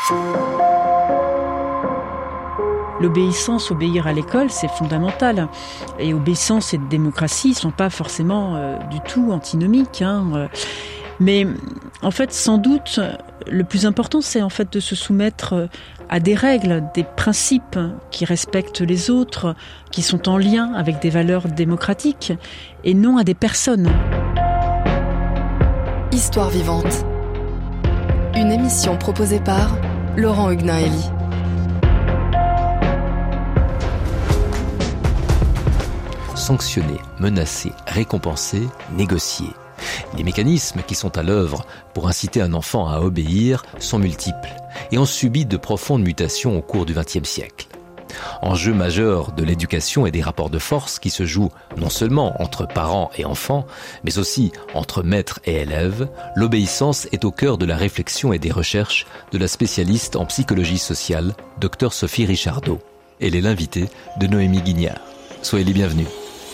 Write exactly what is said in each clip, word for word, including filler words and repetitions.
L'obéissance, obéir à l'école, c'est fondamental. Et obéissance et démocratie ne sont pas forcément euh, du tout antinomiques. Hein. Mais en fait, sans doute, le plus important, c'est en fait de se soumettre à des règles, des principes qui respectent les autres, qui sont en lien avec des valeurs démocratiques, et non à des personnes. Histoire vivante. Une émission proposée par Laurent Huguenin-Hélie. Sanctionner, menacer, récompenser, négocier. Les mécanismes qui sont à l'œuvre pour inciter un enfant à obéir sont multiples et ont subi de profondes mutations au cours du vingtième siècle. Enjeu majeur de l'éducation et des rapports de force qui se jouent non seulement entre parents et enfants, mais aussi entre maîtres et élèves, l'obéissance est au cœur de la réflexion et des recherches de la spécialiste en psychologie sociale, Dr Sophie Richardot. Elle est l'invitée de Noémie Guignard. Soyez les bienvenus.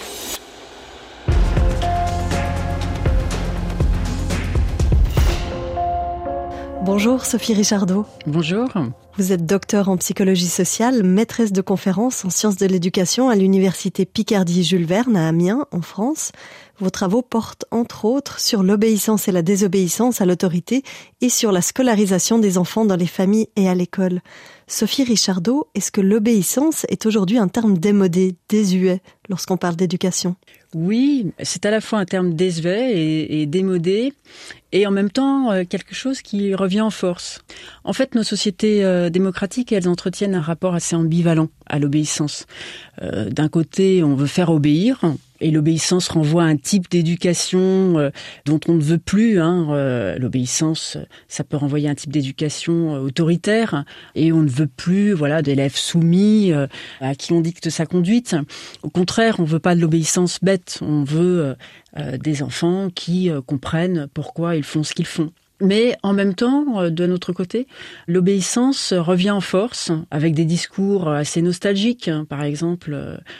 Bonjour Sophie Richardot. Bonjour. Vous êtes docteure en psychologie sociale, maîtresse de conférences en sciences de l'éducation à l'université Picardie-Jules Verne à Amiens, en France. Vos travaux portent entre autres sur l'obéissance et la désobéissance à l'autorité et sur la scolarisation des enfants dans les familles et à l'école. Sophie Richardot, est-ce que l'obéissance est aujourd'hui un terme démodé, désuet, lorsqu'on parle d'éducation ? Oui, c'est à la fois un terme désuet et, et démodé, et en même temps euh, quelque chose qui revient en force. En fait, nos sociétés euh, démocratiques, elles entretiennent un rapport assez ambivalent à l'obéissance. Euh, d'un côté, on veut faire obéir, et l'obéissance renvoie à un type d'éducation euh, dont on ne veut plus. Hein. Euh, l'obéissance, ça peut renvoyer à un type d'éducation euh, autoritaire, et on ne veut plus, voilà, d'élèves soumis euh, à qui on dicte sa conduite. Au contraire, on veut pas de l'obéissance bête, on veut euh, euh, des enfants qui euh, comprennent pourquoi ils font ce qu'ils font. Mais en même temps, de notre côté, l'obéissance revient en force avec des discours assez nostalgiques. Par exemple,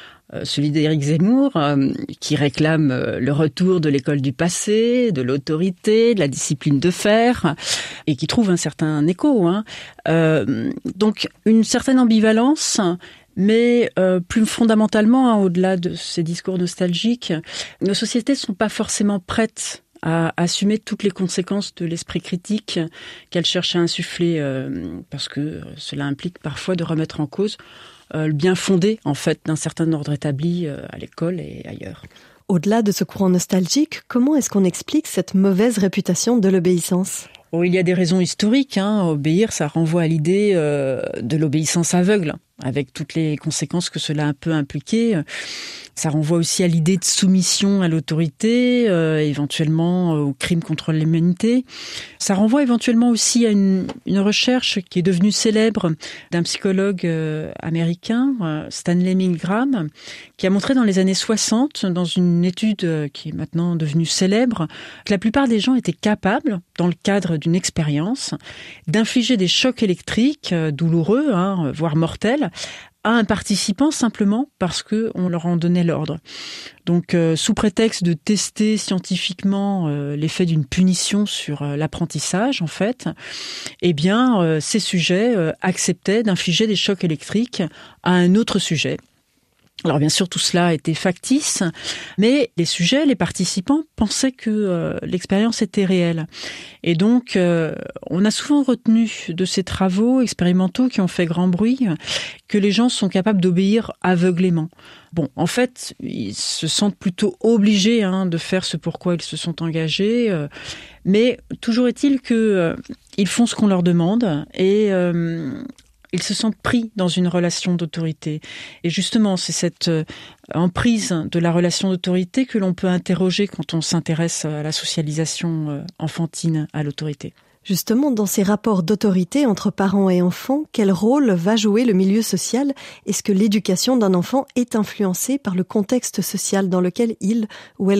celui d'Éric Zemmour, qui réclame le retour de l'école du passé, de l'autorité, de la discipline de fer, et qui trouve un certain écho. Hein. Euh, donc, une certaine ambivalence. Mais euh, plus fondamentalement, hein, au-delà de ces discours nostalgiques, nos sociétés ne sont pas forcément prêtes à assumer toutes les conséquences de l'esprit critique qu'elle cherche à insuffler, euh, parce que cela implique parfois de remettre en cause euh, le bien fondé en fait d'un certain ordre établi euh, à l'école et ailleurs. Au-delà de ce courant nostalgique, comment est-ce qu'on explique cette mauvaise réputation de l'obéissance ? Oh, il y a des raisons historiques. Hein. Obéir, ça renvoie à l'idée euh, de l'obéissance aveugle, avec toutes les conséquences que cela peut impliquer. Ça renvoie aussi à l'idée de soumission à l'autorité, euh, éventuellement euh, aux crimes contre l'humanité. Ça renvoie éventuellement aussi à une, une recherche qui est devenue célèbre d'un psychologue euh, américain, euh, Stanley Milgram, qui a montré dans les années soixante, dans une étude euh, qui est maintenant devenue célèbre, que la plupart des gens étaient capables, dans le cadre d'une expérience, d'infliger des chocs électriques euh, douloureux, hein, voire mortels, à un participant simplement parce que on leur en donnait l'ordre. Donc, euh, sous prétexte de tester scientifiquement euh, l'effet d'une punition sur euh, l'apprentissage, en fait, eh bien, euh, ces sujets euh, acceptaient d'infliger des chocs électriques à un autre sujet. Alors bien sûr, tout cela était factice, mais les sujets, les participants pensaient que euh, l'expérience était réelle. Et donc, euh, on a souvent retenu de ces travaux expérimentaux qui ont fait grand bruit que les gens sont capables d'obéir aveuglément. Bon, en fait, ils se sentent plutôt obligés hein, de faire ce pourquoi ils se sont engagés, euh, mais toujours est-il que euh, ils font ce qu'on leur demande et euh, ils se sentent pris dans une relation d'autorité. Et justement, c'est cette euh, emprise de la relation d'autorité que l'on peut interroger quand on s'intéresse à la socialisation euh, enfantine à l'autorité. Justement, dans ces rapports d'autorité entre parents et enfants, quel rôle va jouer le milieu social ? Est-ce que l'éducation d'un enfant est influencée par le contexte social dans lequel il ou elle grandit ?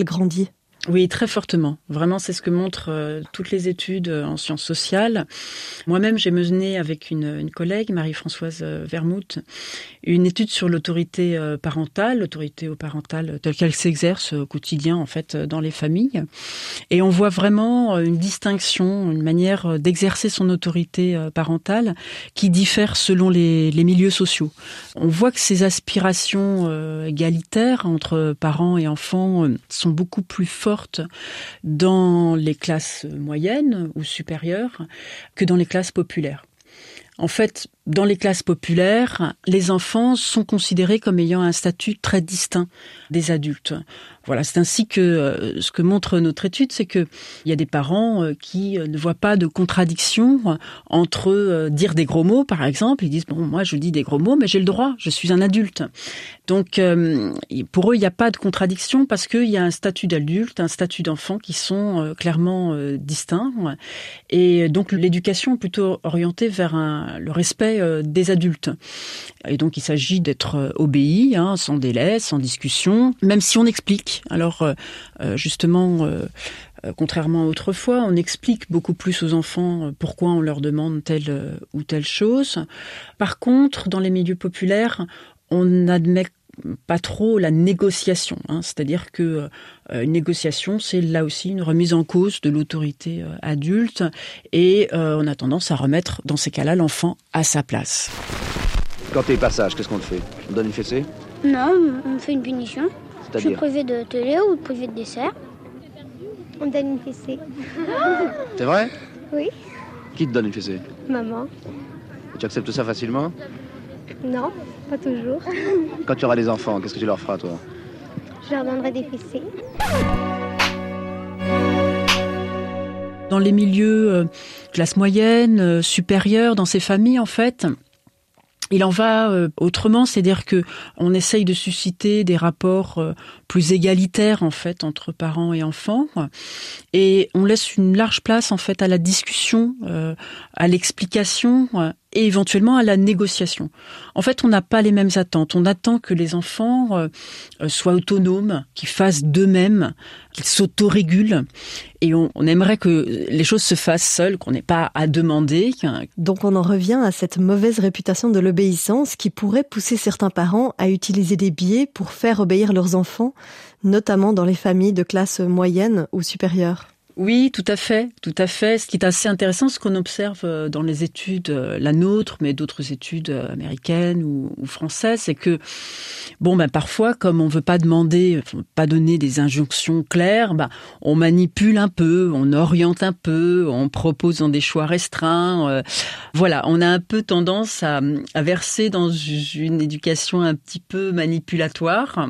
Oui, très fortement. Vraiment, c'est ce que montrent euh, toutes les études euh, en sciences sociales. Moi-même, j'ai mené avec une, une collègue, Marie-Françoise euh, Vermouth, une étude sur l'autorité euh, parentale, l'autorité parentale telle qu'elle s'exerce au quotidien, en fait, dans les familles. Et on voit vraiment une distinction, une manière d'exercer son autorité euh, parentale qui diffère selon les, les milieux sociaux. On voit que ces aspirations euh, égalitaires entre parents et enfants euh, sont beaucoup plus fortes dans les classes moyennes ou supérieures que dans les classes populaires. En fait, dans les classes populaires, les enfants sont considérés comme ayant un statut très distinct des adultes. Voilà, c'est ainsi que euh, ce que montre notre étude, c'est que il y a des parents euh, qui ne voient pas de contradiction entre euh, dire des gros mots, par exemple. Ils disent bon, moi je dis des gros mots, mais j'ai le droit, je suis un adulte. Donc euh, pour eux, il n'y a pas de contradiction parce qu'il y a un statut d'adulte, un statut d'enfant qui sont euh, clairement euh, distincts. Et donc l'éducation est plutôt orientée vers un, le respect des adultes. Et donc, il s'agit d'être obéi, hein, sans délai, sans discussion, même si on explique. Alors, euh, justement, euh, contrairement à autrefois, on explique beaucoup plus aux enfants pourquoi on leur demande telle ou telle chose. Par contre, dans les milieux populaires, on n'admet pas trop la négociation, hein. C'est-à-dire que euh, une négociation, c'est là aussi une remise en cause de l'autorité euh, adulte et euh, on a tendance à remettre dans ces cas-là l'enfant à sa place. Quand t'es passage, qu'est-ce qu'on te fait? On te donne une fessée? Non, on me fait une punition. Je suis privé de télé ou privé de dessert. On me donne une fessée. C'est vrai? Oui. Qui te donne une fessée? Maman. Et tu acceptes ça facilement? Non, pas toujours. Quand tu auras des enfants, qu'est-ce que tu leur feras, toi? Je leur donnerai des fessées. Dans les milieux euh, classe moyenne, euh, supérieure, dans ces familles, en fait, il en va euh, autrement, c'est-à-dire que on essaye de susciter des rapports euh, plus égalitaires en fait entre parents et enfants, et on laisse une large place en fait à la discussion, euh, à l'explication euh, et éventuellement à la négociation. En fait, on n'a pas les mêmes attentes. On attend que les enfants euh, soient autonomes, qu'ils fassent d'eux-mêmes, qu'ils s'autorégulent, et on, on aimerait que les choses se fassent seules, qu'on n'ait pas à demander. Donc on en revient à cette mauvaise réputation de l'obéissance qui pourrait pousser certains parents à utiliser des biais pour faire obéir leurs enfants, notamment dans les familles de classe moyenne ou supérieure. Oui, tout à fait, tout à fait. Ce qui est assez intéressant, ce qu'on observe dans les études, la nôtre, mais d'autres études américaines ou, ou françaises, c'est que, bon, ben parfois, comme on veut pas demander, pas donner des injonctions claires, ben on manipule un peu, on oriente un peu, on propose dans des choix restreints. Euh, voilà, on a un peu tendance à, à verser dans une éducation un petit peu manipulatoire.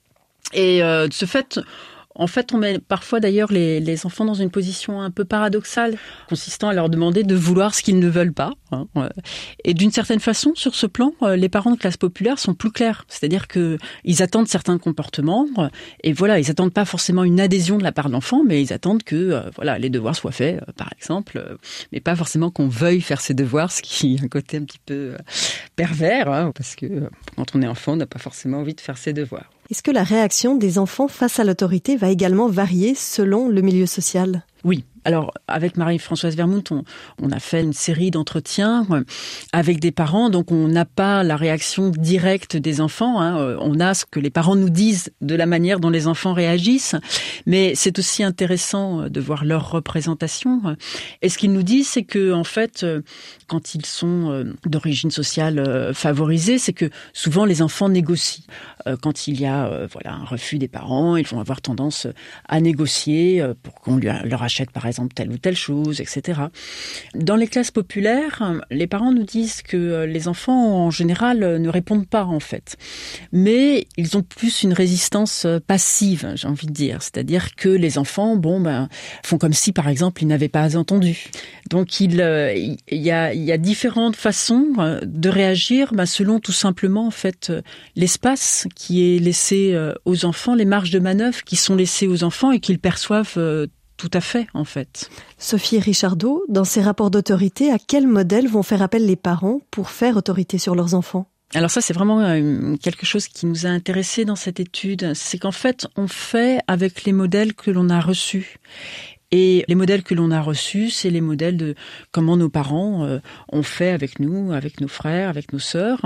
Et euh, de ce fait, En fait, on met parfois d'ailleurs les, les enfants dans une position un peu paradoxale, consistant à leur demander de vouloir ce qu'ils ne veulent pas. Hein. Et d'une certaine façon, sur ce plan, les parents de classe populaire sont plus clairs. C'est-à-dire que ils attendent certains comportements, et voilà, ils attendent pas forcément une adhésion de la part de l'enfant, mais ils attendent que euh, voilà, les devoirs soient faits, euh, par exemple, euh, mais pas forcément qu'on veuille faire ses devoirs, ce qui a un côté un petit peu euh, pervers, hein, parce que euh, quand on est enfant, on n'a pas forcément envie de faire ses devoirs. Est-ce que la réaction des enfants face à l'autorité va également varier selon le milieu social ? Oui. Alors, avec Marie-Françoise Vermouth, on, on a fait une série d'entretiens avec des parents, donc on n'a pas la réaction directe des enfants, hein. On a ce que les parents nous disent de la manière dont les enfants réagissent, mais c'est aussi intéressant de voir leur représentation. Et ce qu'ils nous disent, c'est que, en fait, quand ils sont d'origine sociale favorisée, c'est que souvent les enfants négocient. Quand il y a voilà, un refus des parents, ils vont avoir tendance à négocier pour qu'on lui, leur achète, par exemple, telle ou telle chose, et cetera. Dans les classes populaires, les parents nous disent que les enfants, en général, ne répondent pas, en fait. Mais ils ont plus une résistance passive, j'ai envie de dire. C'est-à-dire que les enfants, bon, ben, font comme si, par exemple, ils n'avaient pas entendu. Donc, il, il, y, a, il y a différentes façons de réagir, ben, selon tout simplement, en fait, l'espace qui est laissé aux enfants, les marges de manœuvre qui sont laissées aux enfants et qu'ils perçoivent tout à fait, en fait. Sophie Richardot, dans ses rapports d'autorité, à quel modèle vont faire appel les parents pour faire autorité sur leurs enfants ? Alors ça, c'est vraiment quelque chose qui nous a intéressés dans cette étude. C'est qu'en fait, on fait avec les modèles que l'on a reçus. Et les modèles que l'on a reçus, c'est les modèles de comment nos parents euh, ont fait avec nous, avec nos frères, avec nos sœurs.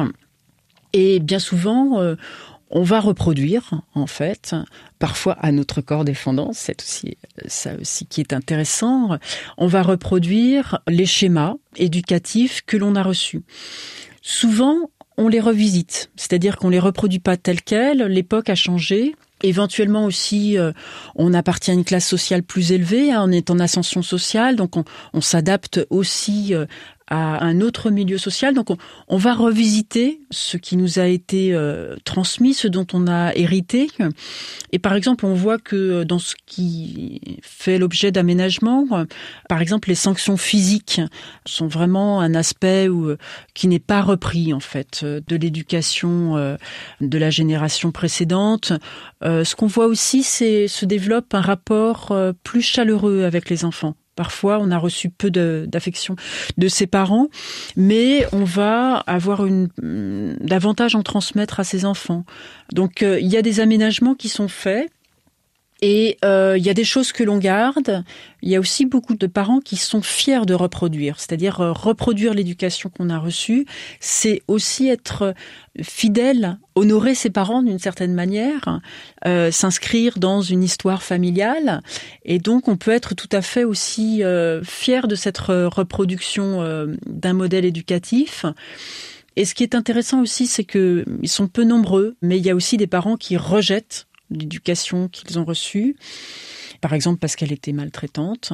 Et bien souvent, euh, on va reproduire, en fait, parfois à notre corps défendant, c'est aussi ça aussi qui est intéressant. On va reproduire les schémas éducatifs que l'on a reçus. Souvent, on les revisite, c'est-à-dire qu'on les reproduit pas tels quels, l'époque a changé. Éventuellement aussi, euh, on appartient à une classe sociale plus élevée, hein, on est en ascension sociale, donc on, on s'adapte aussi euh, à un autre milieu social. Donc on, on va revisiter ce qui nous a été euh, transmis, ce dont on a hérité. Et par exemple, on voit que dans ce qui fait l'objet d'aménagement, euh, par exemple, les sanctions physiques sont vraiment un aspect où, qui n'est pas repris en fait de l'éducation euh, de la génération précédente. Euh, ce qu'on voit aussi, c'est se développe un rapport euh, plus chaleureux avec les enfants. Parfois, on a reçu peu de, d'affection de ses parents, mais on va avoir une, davantage en transmettre à ses enfants. Donc, euh, il y a des aménagements qui sont faits. Et euh, il y a des choses que l'on garde. Il y a aussi beaucoup de parents qui sont fiers de reproduire, c'est-à-dire euh, reproduire l'éducation qu'on a reçue. C'est aussi être fidèle, honorer ses parents d'une certaine manière, euh, s'inscrire dans une histoire familiale. Et donc, on peut être tout à fait aussi euh, fier de cette reproduction euh, d'un modèle éducatif. Et ce qui est intéressant aussi, c'est que ils sont peu nombreux, mais il y a aussi des parents qui rejettent l'éducation qu'ils ont reçue, par exemple parce qu'elle était maltraitante.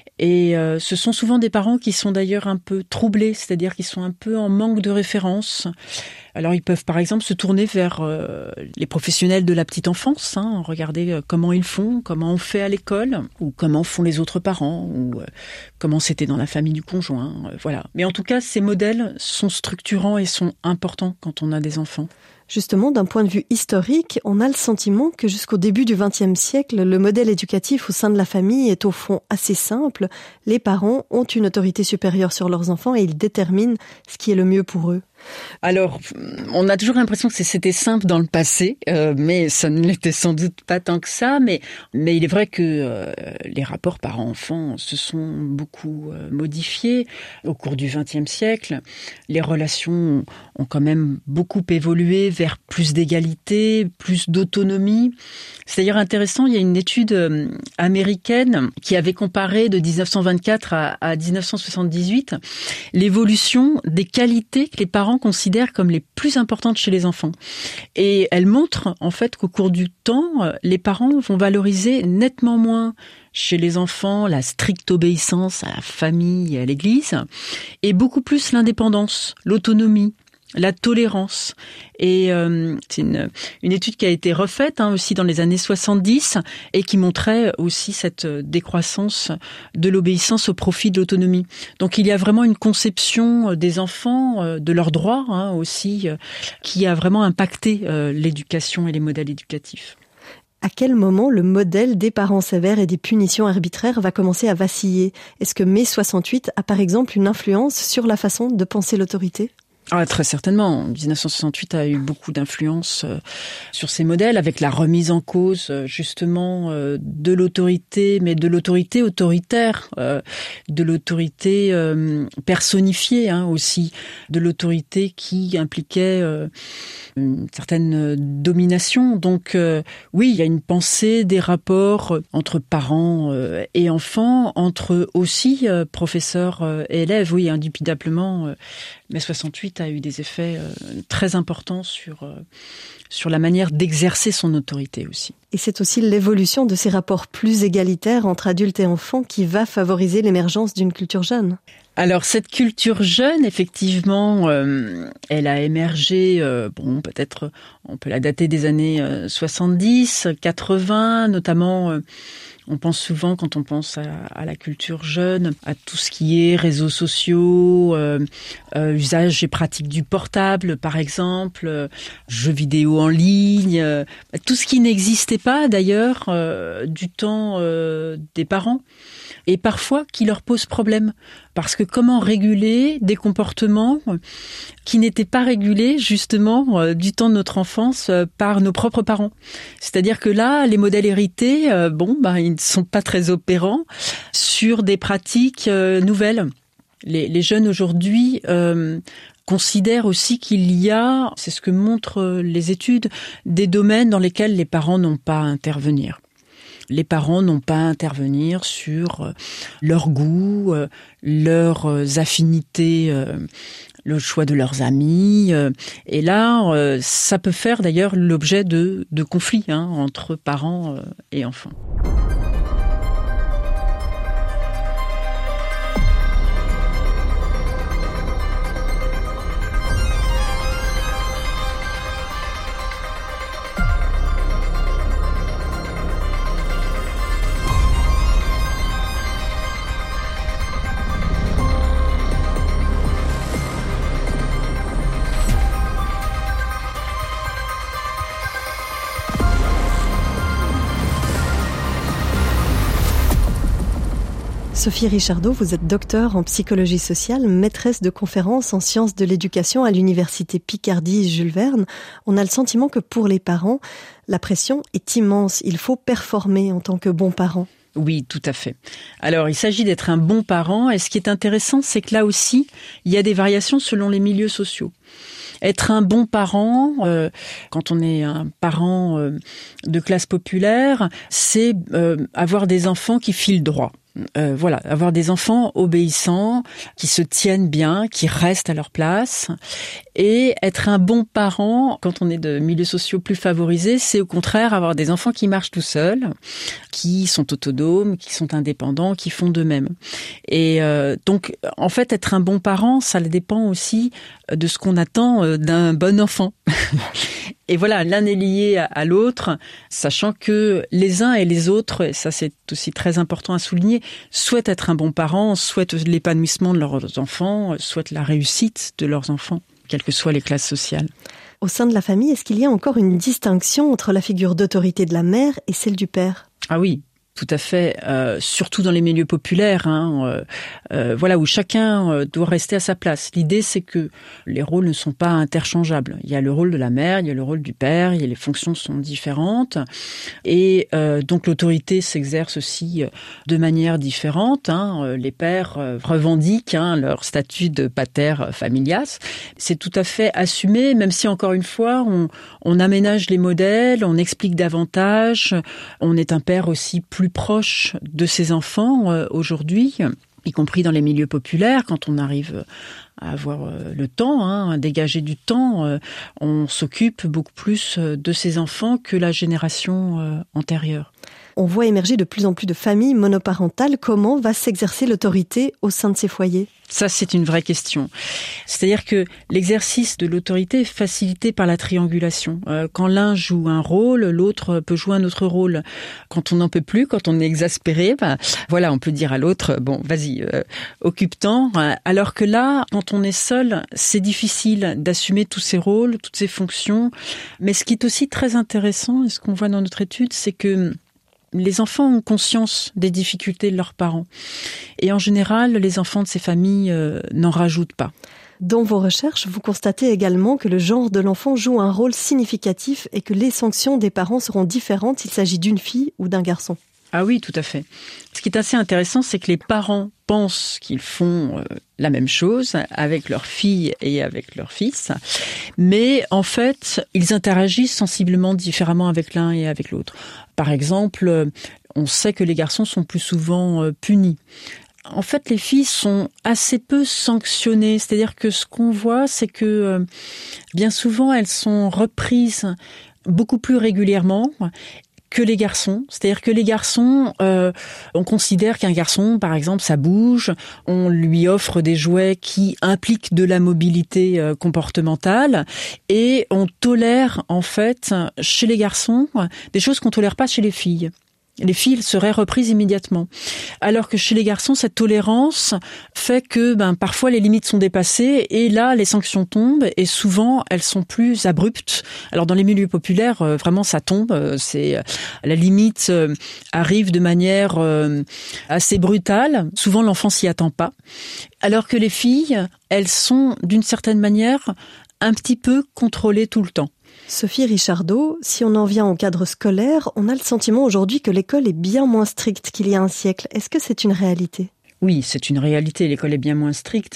Et euh, ce sont souvent des parents qui sont d'ailleurs un peu troublés, c'est-à-dire qu'ils sont un peu en manque de référence. Alors ils peuvent par exemple se tourner vers euh, les professionnels de la petite enfance, hein, regarder euh, comment ils font, comment on fait à l'école, ou comment font les autres parents, ou euh, comment c'était dans la famille du conjoint, euh, voilà. Mais en tout cas, ces modèles sont structurants et sont importants quand on a des enfants. Justement, d'un point de vue historique, on a le sentiment que jusqu'au début du vingtième siècle, le modèle éducatif au sein de la famille est au fond assez simple. Les parents ont une autorité supérieure sur leurs enfants et ils déterminent ce qui est le mieux pour eux. Alors, on a toujours l'impression que c'était simple dans le passé, euh, mais ça ne l'était sans doute pas tant que ça. Mais, mais il est vrai que euh, les rapports parents-enfants se sont beaucoup euh, modifiés au cours du vingtième siècle. Les relations ont quand même beaucoup évolué vers plus d'égalité, plus d'autonomie. C'est d'ailleurs intéressant, il y a une étude euh, américaine qui avait comparé de dix-neuf cent vingt-quatre à, à dix-neuf cent soixante-dix-huit l'évolution des qualités que les parents considèrent comme les plus importantes chez les enfants. Et elle montre en fait qu'au cours du temps, les parents vont valoriser nettement moins chez les enfants la stricte obéissance à la famille et à l'église, et beaucoup plus l'indépendance, l'autonomie, la tolérance. Et euh, c'est une, une étude qui a été refaite hein, aussi dans les années soixante-dix et qui montrait aussi cette décroissance de l'obéissance au profit de l'autonomie. Donc il y a vraiment une conception des enfants, de leurs droits hein, aussi, qui a vraiment impacté euh, l'éducation et les modèles éducatifs. À quel moment le modèle des parents sévères et des punitions arbitraires va commencer à vaciller ? Est-ce que mai soixante-huit a par exemple une influence sur la façon de penser l'autorité ? Ah, très certainement. dix-neuf cent soixante-huit a eu beaucoup d'influence euh, sur ces modèles, avec la remise en cause euh, justement euh, de l'autorité, mais de l'autorité autoritaire, euh, de l'autorité euh, personnifiée hein, aussi, de l'autorité qui impliquait euh, une certaine domination. Donc euh, oui, il y a une pensée des rapports entre parents euh, et enfants, entre aussi euh, professeurs euh, et élèves. Oui, indubitablement, euh, mai soixante-huit a eu des effets euh, très importants sur, euh, sur la manière d'exercer son autorité aussi. Et c'est aussi l'évolution de ces rapports plus égalitaires entre adultes et enfants qui va favoriser l'émergence d'une culture jeune. Alors cette culture jeune, effectivement, euh, elle a émergé, euh, bon peut-être on peut la dater des années euh, soixante-dix, quatre-vingts, notamment euh, on pense souvent, quand on pense à, à la culture jeune, à tout ce qui est réseaux sociaux, euh, euh, usage et pratique du portable, par exemple, euh, jeux vidéo en ligne, euh, tout ce qui n'existait pas d'ailleurs euh, du temps euh, des parents. et parfois qui leur posent problème. Parce que comment réguler des comportements qui n'étaient pas régulés justement euh, du temps de notre enfance euh, par nos propres parents. C'est-à-dire que là, les modèles hérités, euh, bon, bah, ils ne sont pas très opérants sur des pratiques euh, nouvelles. Les, les jeunes aujourd'hui euh, considèrent aussi qu'il y a, c'est ce que montrent les études, des domaines dans lesquels les parents n'ont pas à intervenir. Les parents n'ont pas à intervenir sur leur goût, leurs affinités, le choix de leurs amis. Et là, ça peut faire d'ailleurs l'objet de, de conflits hein, entre parents et enfants. Sophie Richardot, vous êtes docteure en psychologie sociale, maîtresse de conférences en sciences de l'éducation à l'université Picardie-Jules Verne. On a le sentiment que pour les parents, la pression est immense. Il faut performer en tant que bon parent. Oui, tout à fait. Alors, il s'agit d'être un bon parent. Et ce qui est intéressant, c'est que là aussi, il y a des variations selon les milieux sociaux. Être un bon parent, euh, quand on est un parent euh, de classe populaire, c'est euh, avoir des enfants qui filent droit. Euh, voilà, avoir des enfants obéissants, qui se tiennent bien, qui restent à leur place. Et être un bon parent, quand on est de milieux sociaux plus favorisés, c'est au contraire avoir des enfants qui marchent tout seuls, qui sont autonomes, qui sont indépendants, qui font d'eux-mêmes. Et euh, donc, en fait, être un bon parent, ça dépend aussi de ce qu'on attend d'un bon enfant. Et voilà, l'un est lié à l'autre, sachant que les uns et les autres, et ça c'est aussi très important à souligner, souhaitent être un bon parent, souhaitent l'épanouissement de leurs enfants, souhaitent la réussite de leurs enfants, quelles que soient les classes sociales. Au sein de la famille, est-ce qu'il y a encore une distinction entre la figure d'autorité de la mère et celle du père ? Ah oui. Tout à fait, euh, surtout dans les milieux populaires, hein, euh, euh, voilà, où chacun euh, doit rester à sa place. L'idée, c'est que les rôles ne sont pas interchangeables. Il y a le rôle de la mère, il y a le rôle du père, il y a, les fonctions sont différentes, et euh, donc l'autorité s'exerce aussi de manière différente. Hein. Les pères euh, revendiquent hein, leur statut de pater familias. C'est tout à fait assumé, même si encore une fois, on, on aménage les modèles, on explique davantage, on est un père aussi plus plus proche de ses enfants euh, aujourd'hui, y compris dans les milieux populaires, quand on arrive à avoir euh, le temps, hein, à dégager du temps, euh, on s'occupe beaucoup plus de ses enfants que la génération euh, antérieure. On voit émerger de plus en plus de familles monoparentales. Comment va s'exercer l'autorité au sein de ces foyers ? Ça, c'est une vraie question. C'est-à-dire que l'exercice de l'autorité est facilité par la triangulation. Euh, quand l'un joue un rôle, l'autre peut jouer un autre rôle. Quand on n'en peut plus, quand on est exaspéré, ben, voilà, on peut dire à l'autre, bon, vas-y, euh, occupe-t'en. Alors que là, quand on est seul, c'est difficile d'assumer tous ces rôles, toutes ces fonctions. Mais ce qui est aussi très intéressant, et ce qu'on voit dans notre étude, c'est que les enfants ont conscience des difficultés de leurs parents. Et en général, les enfants de ces familles euh, n'en rajoutent pas. Dans vos recherches, vous constatez également que le genre de l'enfant joue un rôle significatif et que les sanctions des parents seront différentes s'il s'agit d'une fille ou d'un garçon. Ah oui, tout à fait. Ce qui est assez intéressant, c'est que les parents pensent qu'ils font euh, la même chose avec leur fille et avec leur fils, mais en fait, ils interagissent sensiblement différemment avec l'un et avec l'autre. Par exemple, on sait que les garçons sont plus souvent euh, punis. En fait, les filles sont assez peu sanctionnées. C'est-à-dire que ce qu'on voit, c'est que euh, bien souvent, elles sont reprises beaucoup plus régulièrement que les garçons. C'est-à-dire que les garçons, euh, on considère qu'un garçon, par exemple, ça bouge, on lui offre des jouets qui impliquent de la mobilité euh, comportementale, et on tolère, en fait, chez les garçons, des choses qu'on tolère pas chez les filles. les filles seraient reprises immédiatement. Alors que chez les garçons, cette tolérance fait que ben, parfois les limites sont dépassées et là, les sanctions tombent et souvent, elles sont plus abruptes. Alors dans les milieux populaires, euh, vraiment, ça tombe. Euh, c'est, euh, la limite euh, arrive de manière euh, assez brutale. Souvent, l'enfant s'y attend pas. Alors que les filles, elles sont d'une certaine manière un petit peu contrôlées tout le temps. Sophie Richardot, si on en vient au cadre scolaire, on a le sentiment aujourd'hui que l'école est bien moins stricte qu'il y a un siècle. Est-ce que c'est une réalité ? Oui, c'est une réalité. L'école est bien moins stricte,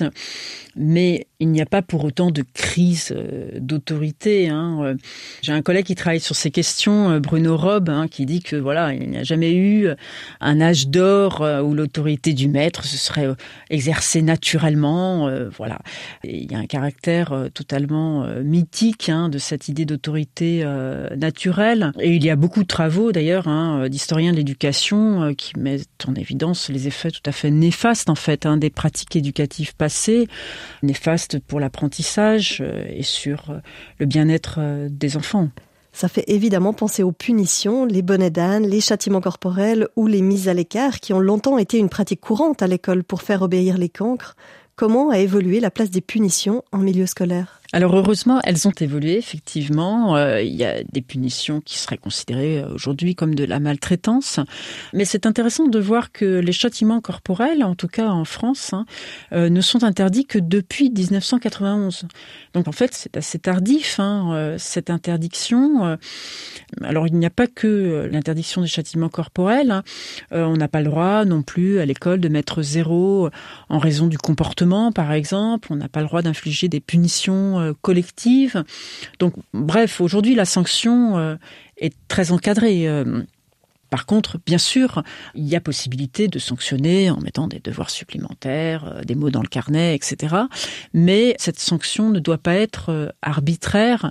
mais il n'y a pas pour autant de crise d'autorité. Hein. J'ai un collègue qui travaille sur ces questions, Bruno Robe, hein, qui dit que voilà, il n'y a jamais eu un âge d'or où l'autorité du maître se serait exercée naturellement. Voilà, et il y a un caractère totalement mythique hein, de cette idée d'autorité naturelle. Et il y a beaucoup de travaux d'ailleurs hein, d'historiens de l'éducation qui mettent en évidence les effets tout à fait néfastes en fait hein, des pratiques éducatives passées, néfastes pour l'apprentissage et sur le bien-être des enfants. Ça fait évidemment penser aux punitions, les bonnets d'âne, les châtiments corporels ou les mises à l'écart qui ont longtemps été une pratique courante à l'école pour faire obéir les cancres. Comment a évolué la place des punitions en milieu scolaire ? Alors heureusement, elles ont évolué, effectivement. Euh, il y a des punitions qui seraient considérées aujourd'hui comme de la maltraitance. Mais c'est intéressant de voir que les châtiments corporels, en tout cas en France, hein, euh, ne sont interdits que depuis dix-neuf cent quatre-vingt-onze. Donc en fait, c'est assez tardif, hein, euh, cette interdiction. Euh, alors il n'y a pas que l'interdiction des châtiments corporels. Hein. Euh, on n'a pas le droit non plus à l'école de mettre zéro en raison du comportement, par exemple. On n'a pas le droit d'infliger des punitions collective. Donc, bref, aujourd'hui, la sanction euh, est très encadrée. Euh, par contre, bien sûr, il y a possibilité de sanctionner en mettant des devoirs supplémentaires, euh, des mots dans le carnet, et cetera. Mais cette sanction ne doit pas être euh, arbitraire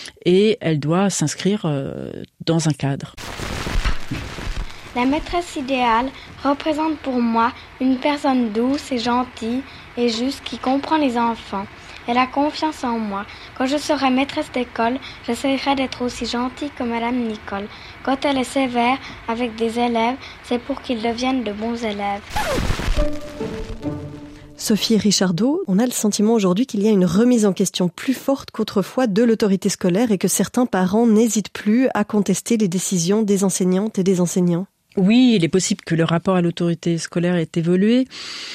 et elle doit s'inscrire euh, dans un cadre. La maîtresse idéale représente pour moi une personne douce et gentille et juste qui comprend les enfants. Elle a confiance en moi. Quand je serai maîtresse d'école, j'essaierai d'être aussi gentille que Madame Nicole. Quand elle est sévère avec des élèves, c'est pour qu'ils deviennent de bons élèves. Sophie Richardot, on a le sentiment aujourd'hui qu'il y a une remise en question plus forte qu'autrefois de l'autorité scolaire et que certains parents n'hésitent plus à contester les décisions des enseignantes et des enseignants. Oui, il est possible que le rapport à l'autorité scolaire ait évolué,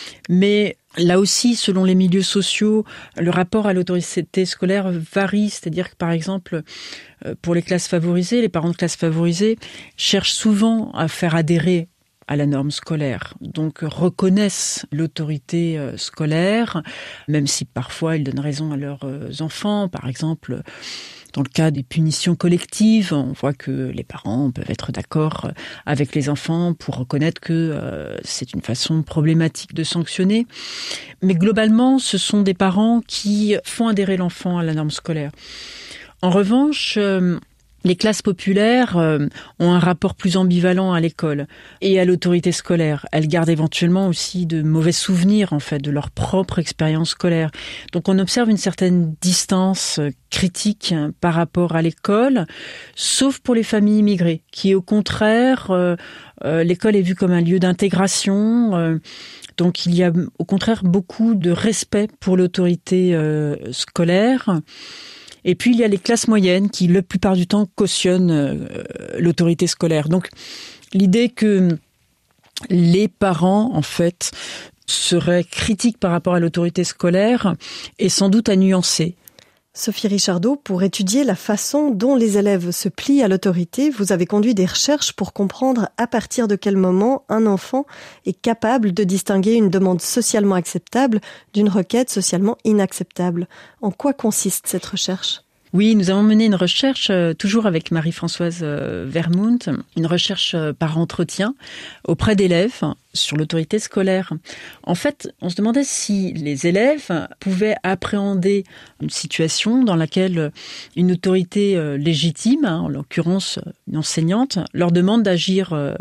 mais là aussi, selon les milieux sociaux, le rapport à l'autorité scolaire varie. C'est-à-dire que, par exemple, pour les classes favorisées, les parents de classes favorisées cherchent souvent à faire adhérer à la norme scolaire. Donc, reconnaissent l'autorité scolaire, même si parfois ils donnent raison à leurs enfants. Par exemple, dans le cas des punitions collectives, on voit que les parents peuvent être d'accord avec les enfants pour reconnaître que euh, c'est une façon problématique de sanctionner. Mais globalement, ce sont des parents qui font adhérer l'enfant à la norme scolaire. En revanche, euh, les classes populaires euh, ont un rapport plus ambivalent à l'école et à l'autorité scolaire. Elles gardent éventuellement aussi de mauvais souvenirs en fait de leur propre expérience scolaire. Donc on observe une certaine distance critique par rapport à l'école, sauf pour les familles immigrées, qui au contraire, euh, euh, l'école est vue comme un lieu d'intégration. Euh, donc il y a au contraire beaucoup de respect pour l'autorité euh, scolaire. Et puis, il y a les classes moyennes qui, la plupart du temps, cautionnent euh, l'autorité scolaire. Donc, l'idée que les parents, en fait, seraient critiques par rapport à l'autorité scolaire est sans doute à nuancer. Sophie Richardot, pour étudier la façon dont les élèves se plient à l'autorité, vous avez conduit des recherches pour comprendre à partir de quel moment un enfant est capable de distinguer une demande socialement acceptable d'une requête socialement inacceptable. En quoi consiste cette recherche ? Oui, nous avons mené une recherche, euh, toujours avec Marie-Françoise euh, Vermount, une recherche euh, par entretien auprès d'élèves sur l'autorité scolaire. En fait, on se demandait si les élèves pouvaient appréhender une situation dans laquelle une autorité euh, légitime, hein, en l'occurrence une enseignante, leur demande d'agir euh,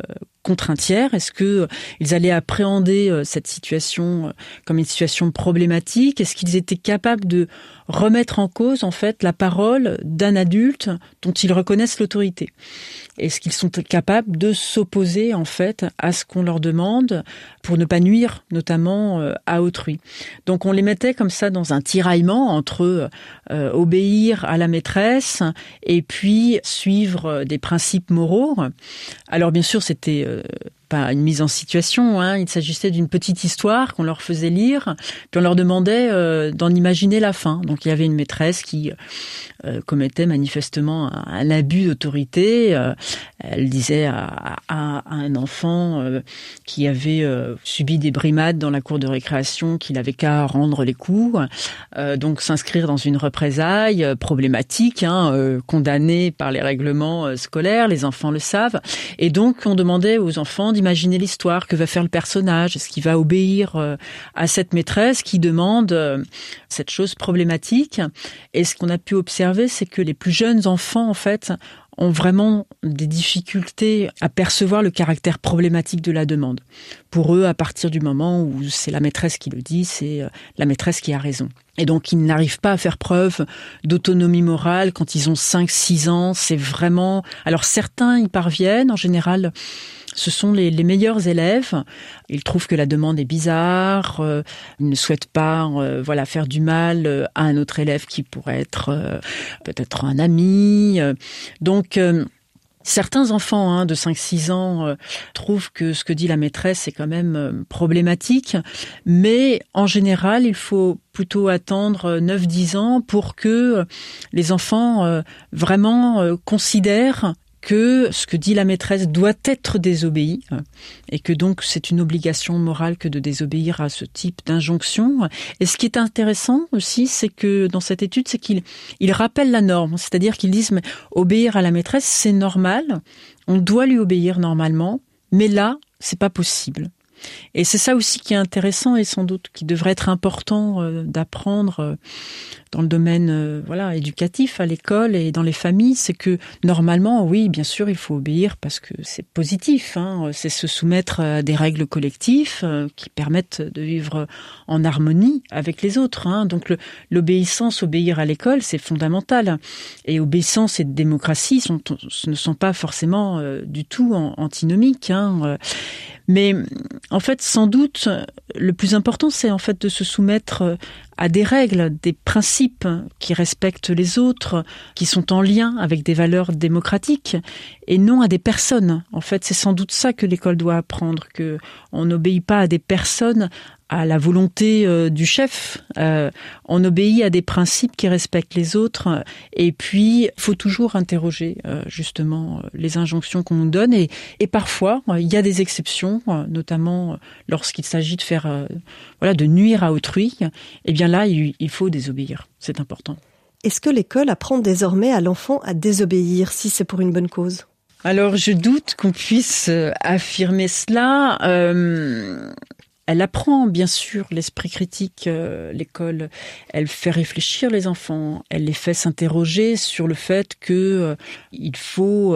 contraintière? Est-ce que ils allaient appréhender cette situation comme une situation problématique? Est-ce qu'ils étaient capables de remettre en cause, en fait, la parole d'un adulte dont ils reconnaissent l'autorité? Est-ce qu'ils sont capables de s'opposer, en fait, à ce qu'on leur demande pour ne pas nuire, notamment, euh, à autrui? Donc, on les mettait comme ça dans un tiraillement entre euh, obéir à la maîtresse et puis suivre des principes moraux. Alors, bien sûr, c'était euh, pas une mise en situation, hein. Il s'agissait d'une petite histoire qu'on leur faisait lire, puis on leur demandait euh, d'en imaginer la fin. Donc, il y avait une maîtresse qui euh, commettait manifestement un, un abus d'autorité. Euh, elle disait à, à, à un enfant euh, qui avait euh, subi des brimades dans la cour de récréation qu'il avait qu'à rendre les coups. Euh, donc, s'inscrire dans une représaille euh, problématique, hein, euh, condamnée par les règlements euh, scolaires. Les enfants le savent. Et donc, on demandait aux enfants d'imaginer l'histoire, que va faire le personnage, est-ce qu'il va obéir euh, à cette maîtresse qui demande euh, cette chose problématique. Et ce qu'on a pu observer, c'est que les plus jeunes enfants, en fait, ont vraiment des difficultés à percevoir le caractère problématique de la demande. Pour eux, à partir du moment où c'est la maîtresse qui le dit, c'est la maîtresse qui a raison. Et donc, ils n'arrivent pas à faire preuve d'autonomie morale quand ils ont cinq six ans. C'est vraiment... Alors, certains y parviennent. En général, ce sont les, les meilleurs élèves. Ils trouvent que la demande est bizarre. Euh, ils ne souhaitent pas euh, voilà, faire du mal à un autre élève qui pourrait être euh, peut-être un ami. Donc... Euh, Certains enfants hein, de cinq six ans euh, trouvent que ce que dit la maîtresse est quand même euh, problématique, mais en général, il faut plutôt attendre neuf dix ans pour que les enfants euh, vraiment euh, considèrent que ce que dit la maîtresse doit être désobéi et que donc c'est une obligation morale que de désobéir à ce type d'injonction. Et ce qui est intéressant aussi, c'est que dans cette étude, c'est qu'ils ils rappellent la norme, c'est-à-dire qu'ils disent mais obéir à la maîtresse, c'est normal, on doit lui obéir normalement, mais là, c'est pas possible. Et c'est ça aussi qui est intéressant et sans doute qui devrait être important euh, d'apprendre euh, dans le domaine euh, voilà éducatif à l'école et dans les familles, c'est que normalement, oui, bien sûr, il faut obéir parce que c'est positif, hein, c'est se soumettre à des règles collectives euh, qui permettent de vivre en harmonie avec les autres. Hein. Donc le, l'obéissance, obéir à l'école, c'est fondamental. Et obéissance et démocratie sont, ne sont pas forcément euh, du tout en, antinomiques. Hein. Mais en fait, sans doute, le plus important, c'est en fait de se soumettre à des règles, des principes qui respectent les autres, qui sont en lien avec des valeurs démocratiques, et non à des personnes. En fait, c'est sans doute ça que l'école doit apprendre, que on n'obéit pas à des personnes, à la volonté euh, du chef. Euh, on obéit à des principes qui respectent les autres. Et puis, il faut toujours interroger euh, justement les injonctions qu'on nous donne. Et, et parfois, euh, il y a des exceptions, euh, notamment euh, lorsqu'il s'agit de faire, euh, voilà, de nuire à autrui. Eh bien là, il, il faut désobéir. C'est important. Est-ce que l'école apprend désormais à l'enfant à désobéir si c'est pour une bonne cause ? Alors, je doute qu'on puisse affirmer cela. Euh, Elle apprend, bien sûr, l'esprit critique, euh, l'école. Elle fait réfléchir les enfants. Elle les fait s'interroger sur le fait que euh, il faut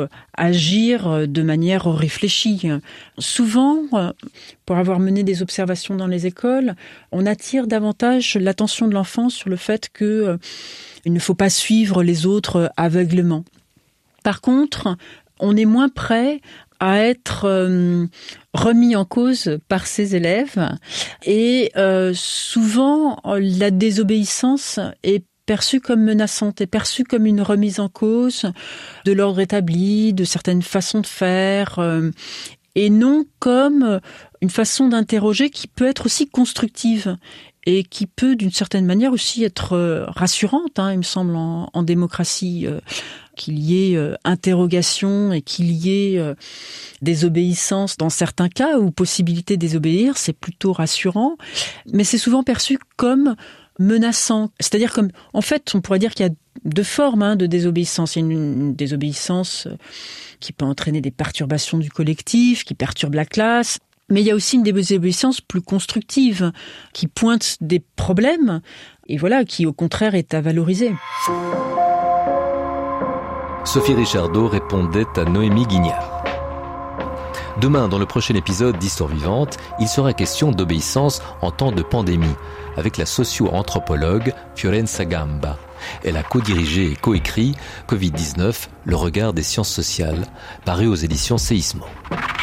agir de manière réfléchie. Souvent, euh, pour avoir mené des observations dans les écoles, on attire davantage l'attention de l'enfant sur le fait que euh, il ne faut pas suivre les autres aveuglément. Par contre, on est moins prêt à être euh, remis en cause par ses élèves. Et euh, souvent, la désobéissance est perçue comme menaçante, est perçue comme une remise en cause de l'ordre établi, de certaines façons de faire, euh, et non comme une façon d'interroger qui peut être aussi constructive et qui peut, d'une certaine manière, aussi être rassurante, hein, il me semble, en, en démocratie, euh, qu'il y ait euh, interrogation et qu'il y ait euh, désobéissance dans certains cas, ou possibilité de désobéir, c'est plutôt rassurant, mais c'est souvent perçu comme menaçant. C'est-à-dire comme, en fait, on pourrait dire qu'il y a deux formes hein, de désobéissance. Il y a une, une désobéissance qui peut entraîner des perturbations du collectif, qui perturbe la classe. Mais il y a aussi une désobéissance plus constructive, qui pointe des problèmes, et voilà, qui au contraire est à valoriser. Sophie Richardot répondait à Noémie Guignard. Demain, dans le prochain épisode d'Histoire vivante, il sera question d'obéissance en temps de pandémie, avec la socio-anthropologue Fiorenza Gamba. Elle a co-dirigé et co-écrit covid dix-neuf, le regard des sciences sociales, paru aux éditions Séismo.